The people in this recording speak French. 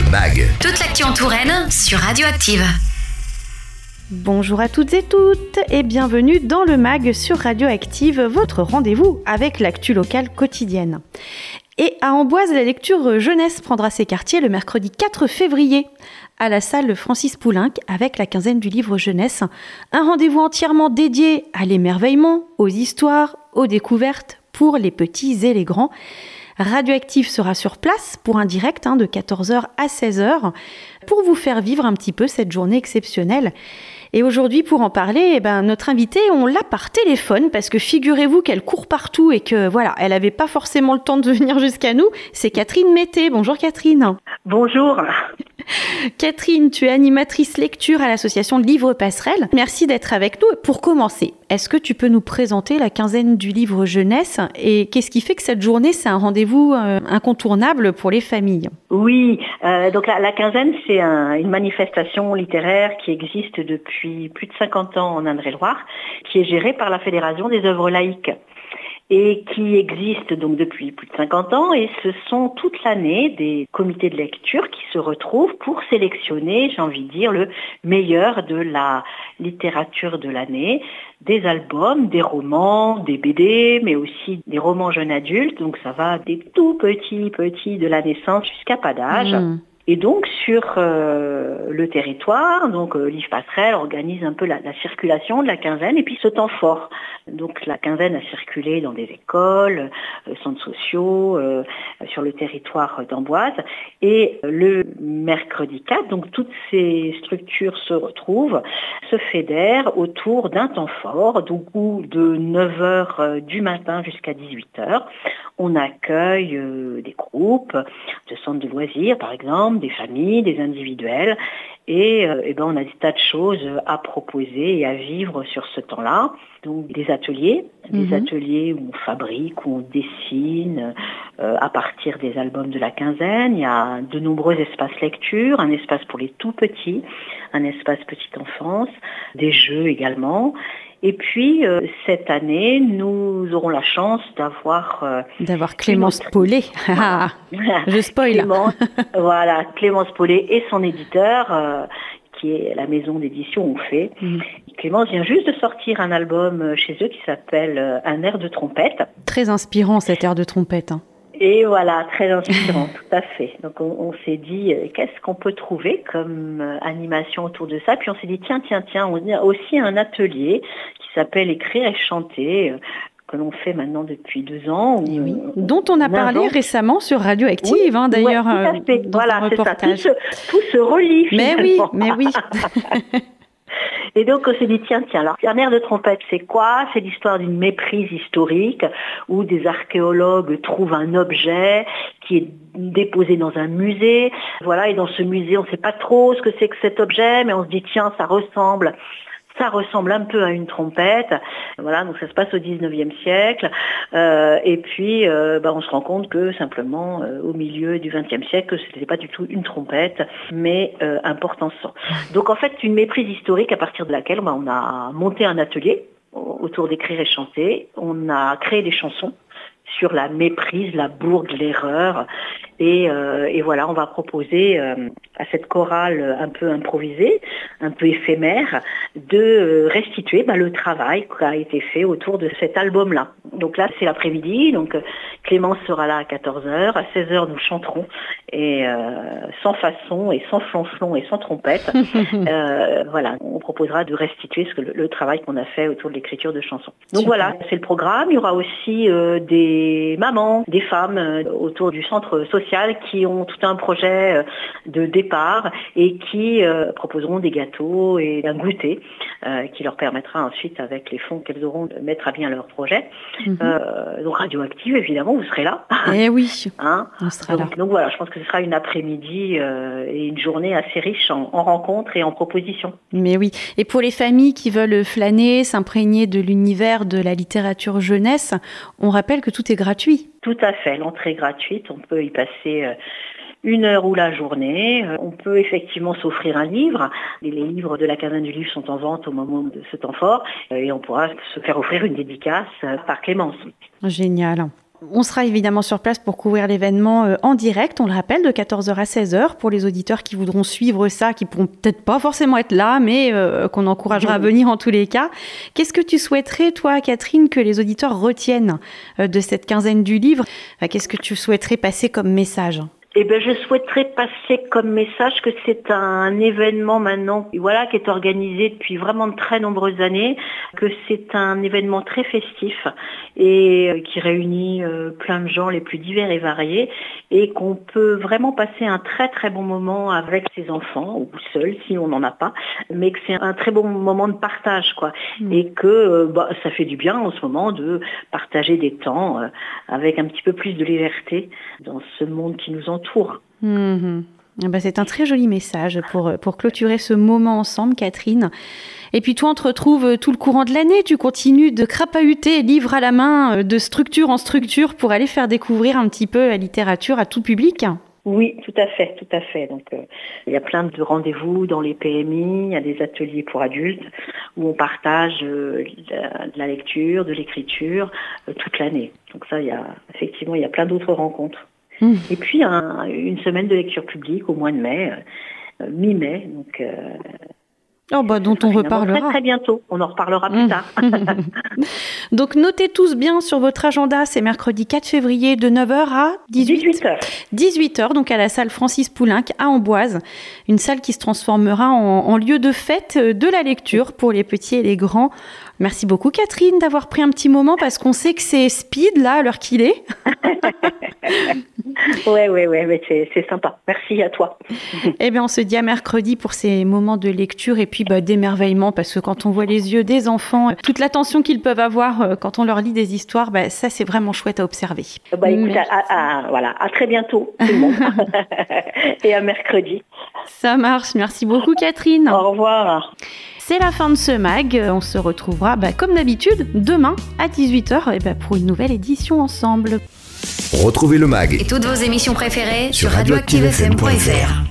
MAG. Toute l'actu en Touraine sur Radioactive. Bonjour à toutes et toutes et bienvenue dans le MAG sur Radioactive, votre rendez-vous avec l'actu locale quotidienne. Et à Amboise, la lecture jeunesse prendra ses quartiers le mercredi 4 février à la salle Francis Poulenc avec la quinzaine du livre jeunesse. Un rendez-vous entièrement dédié à l'émerveillement, aux histoires, aux découvertes pour les petits et les grands. Radioactive sera sur place pour un direct de 14h à 16h pour vous faire vivre un petit peu cette journée exceptionnelle. Et aujourd'hui, pour en parler, notre invitée, on l'a par téléphone parce que figurez-vous qu'elle court partout et que voilà, elle n'avait pas forcément le temps de venir jusqu'à nous. C'est Catherine Mété. Bonjour Catherine. Bonjour. Catherine, tu es animatrice lecture à l'association Livre Passerelle. Merci d'être avec nous. Pour commencer, est-ce que tu peux nous présenter la quinzaine du livre jeunesse et qu'est-ce qui fait que cette journée, c'est un rendez-vous incontournable pour les familles ? Oui, donc la quinzaine, c'est une manifestation littéraire qui existe depuis plus de 50 ans en Indre-et-Loire, qui est gérée par la Fédération des œuvres laïques et qui existe donc depuis plus de 50 ans, et ce sont toute l'année des comités de lecture qui se retrouvent pour sélectionner, j'ai envie de dire, le meilleur de la littérature de l'année, des albums, des romans, des BD, mais aussi des romans jeunes adultes, donc ça va des tout petits de la naissance jusqu'à pas d'âge. Et donc sur le territoire, donc Livre Passerelle organise un peu la circulation de la quinzaine et puis ce temps fort. Donc la quinzaine a circulé dans des écoles, centres sociaux, sur le territoire d'Amboise. Et le mercredi 4, donc toutes ces structures se retrouvent, se fédèrent autour d'un temps fort, donc où de 9h du matin jusqu'à 18h, on accueille des groupes de centres de loisirs par exemple, des familles, des individuels, et on a des tas de choses à proposer et à vivre sur ce temps-là. Donc des ateliers où on fabrique, où on dessine à partir des albums de la quinzaine. Il y a de nombreux espaces lecture, un espace pour les tout petits, un espace petite enfance, des jeux également. Et puis, cette année, nous aurons la chance d'avoir Clémence Paulet. Je spoil. Clémence Paulet et son éditeur, qui est la maison d'édition On Fait. Clémence vient juste de sortir un album chez eux qui s'appelle Un air de trompette. Très inspirant cet air de trompette. Et voilà, très inspirant, tout à fait. Donc on s'est dit, qu'est-ce qu'on peut trouver comme animation autour de ça ? Puis on s'est dit, tiens, on a aussi un atelier qui s'appelle Écrire et chanter, que l'on fait maintenant depuis 2 ans. Dont on a parlé récemment sur Radioactive, d'ailleurs. Oui, tout à fait. Dans un reportage. Tout se relie finalement. Mais oui. Et donc on s'est dit, tiens, alors un air de trompette, c'est quoi ? C'est l'histoire d'une méprise historique où des archéologues trouvent un objet qui est déposé dans un musée. Voilà, et dans ce musée, on ne sait pas trop ce que c'est que cet objet, mais on se dit, tiens, ça ressemble un peu à une trompette. Voilà, donc ça se passe au 19e siècle. Et puis, on se rend compte que simplement, au milieu du 20e siècle, ce n'était pas du tout une trompette, mais un porte-encens. Donc en fait, une méprise historique à partir de laquelle on a monté un atelier autour d'Écrire et chanter. On a créé des chansons sur la méprise, la bourde, l'erreur. Et voilà, on va proposer à cette chorale un peu improvisée, un peu éphémère, de restituer le travail qui a été fait autour de cet album-là. Donc là, c'est l'après-midi, donc Clémence sera là à 14h, à 16h nous chanterons, et sans façon, et sans flonflon, et sans trompette. Voilà, on proposera de restituer le travail qu'on a fait autour de l'écriture de chansons. Donc voilà, c'est le programme. Il y aura aussi des mamans, des femmes autour du centre social qui ont tout un projet de départ et qui proposeront des gâteaux et un goûter qui leur permettra ensuite, avec les fonds qu'elles auront, de mettre à bien leur projet. Donc Radioactive, évidemment, vous serez là. Eh oui, on sera là. Donc voilà, je pense que ce sera une après-midi et une journée assez riche en rencontres et en propositions. Mais oui, et pour les familles qui veulent flâner, s'imprégner de l'univers de la littérature jeunesse, on rappelle que tout est gratuit. Tout à fait, l'entrée est gratuite, on peut y passer 1 heure ou la journée. On peut effectivement s'offrir un livre. Les livres de la quinzaine du livre sont en vente au moment de ce temps fort et on pourra se faire offrir une dédicace par Clémence. Génial. On sera évidemment sur place pour couvrir l'événement en direct, on le rappelle, de 14h à 16h pour les auditeurs qui voudront suivre ça, qui pourront peut-être pas forcément être là, mais qu'on encouragera à venir en tous les cas. Qu'est-ce que tu souhaiterais, toi, Catherine, que les auditeurs retiennent de cette quinzaine du livre ? Qu'est-ce que tu souhaiterais passer comme message ? Je souhaiterais passer comme message que c'est un événement maintenant, qui est organisé depuis vraiment de très nombreuses années, que c'est un événement très festif et qui réunit plein de gens les plus divers et variés et qu'on peut vraiment passer un très très bon moment avec ses enfants ou seul si on n'en a pas, mais que c'est un très bon moment de partage, quoi. Et que ça fait du bien en ce moment de partager des temps avec un petit peu plus de légèreté dans ce monde qui nous entoure. C'est un très joli message pour clôturer ce moment ensemble, Catherine. Et puis toi, on te retrouve tout le courant de l'année. Tu continues de crapahuter, livre à la main, de structure en structure pour aller faire découvrir un petit peu la littérature à tout public. Oui, tout à fait. Donc, il y a plein de rendez-vous dans les PMI, il y a des ateliers pour adultes où on partage de la lecture, de l'écriture toute l'année. Donc ça, il y a plein d'autres rencontres. Et puis une semaine de lecture publique au mois de mai, mi-mai. Donc, dont on reparlera. Très, très bientôt. On en reparlera plus tard. Donc, notez tous bien sur votre agenda, c'est mercredi 4 février de 9h à 18h. 18h, donc à la salle Francis Poulenc à Amboise. Une salle qui se transformera en lieu de fête de la lecture pour les petits et les grands. Merci beaucoup, Catherine, d'avoir pris un petit moment parce qu'on sait que c'est speed, là, à l'heure qu'il est. Ouais, c'est sympa. Merci à toi. On se dit à mercredi pour ces moments de lecture et puis d'émerveillement parce que quand on voit les yeux des enfants, toute l'attention qu'ils peuvent avoir quand on leur lit des histoires, ça, c'est vraiment chouette à observer. Écoute, à très bientôt, tout le monde. Et à mercredi. Ça marche. Merci beaucoup, Catherine. Au revoir. C'est la fin de ce mag. On se retrouvera, comme d'habitude, demain à 18h pour une nouvelle édition ensemble. Retrouvez le mag et toutes vos émissions préférées sur radioactivefm.fr.